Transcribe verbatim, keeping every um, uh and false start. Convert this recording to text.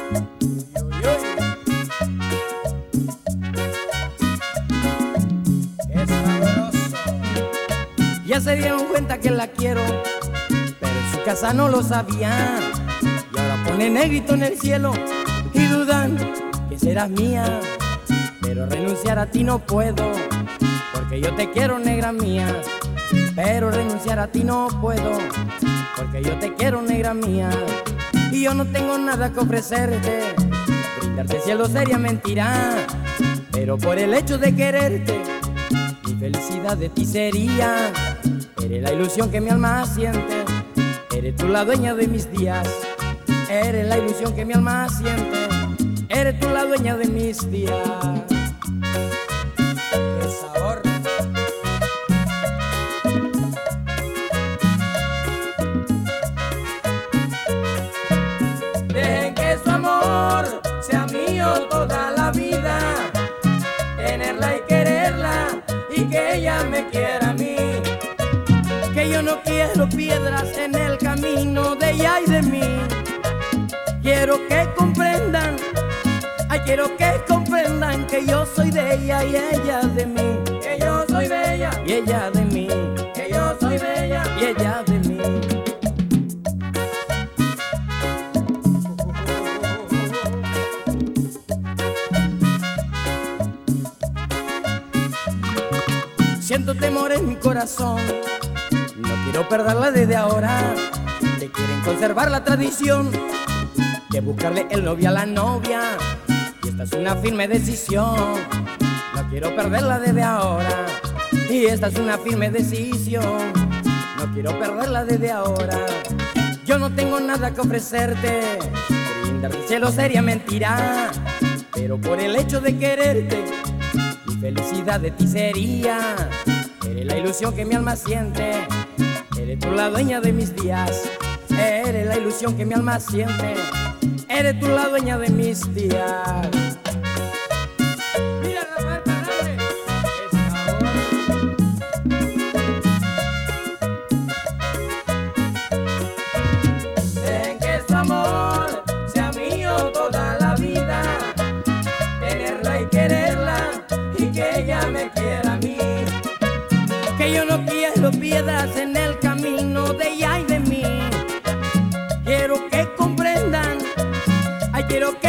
Uy, uy, qué sabroso. Ya se dieron cuenta que la quiero, pero en su casa no lo sabían. Y ahora pone negrito en el cielo y dudan que serás mía. Pero renunciar a ti no puedo, porque yo te quiero, negra mía. Pero renunciar a ti no puedo, porque yo te quiero, negra mía. Y yo no tengo nada que ofrecerte, brindarte cielo sería mentira. Pero por el hecho de quererte, mi felicidad de ti sería. Eres la ilusión que mi alma siente, eres tú la dueña de mis días. Eres la ilusión que mi alma siente, eres tú la dueña de mis días. ¡Qué sabor! Dejen que su amor sea mío toda la vida, tenerla y quererla y que ella me quiera a mí. Que yo no quiero piedras en el camino de ella y de mí. Quiero que comprendan, ay, quiero que comprendan que yo soy de ella y ella de mí. Que yo soy de ella y ella de mí. Que yo soy de ella y ella de mí. Siento temor en mi corazón, no quiero perderla desde ahora. Te quieren conservar la tradición de buscarle el novio a la novia, y esta es una firme decisión. No quiero perderla desde ahora, y esta es una firme decisión. No quiero perderla desde ahora. Yo no tengo nada que ofrecerte, brindarte cielo sería mentira. Pero por el hecho de quererte, mi felicidad de ti sería. Eres la ilusión que mi alma siente, eres tú la dueña de mis días. Eres la ilusión que mi alma siente, eres tú la dueña de mis días. Mira Rafael Parrales, qué sabor. Dejen que su amor sea mío toda la vida, tenerla y quererla y que ella me quiera a mí. Que yo no quiero piedras en el camino de ella y de mí. Quiero que comprendan, ay, quiero que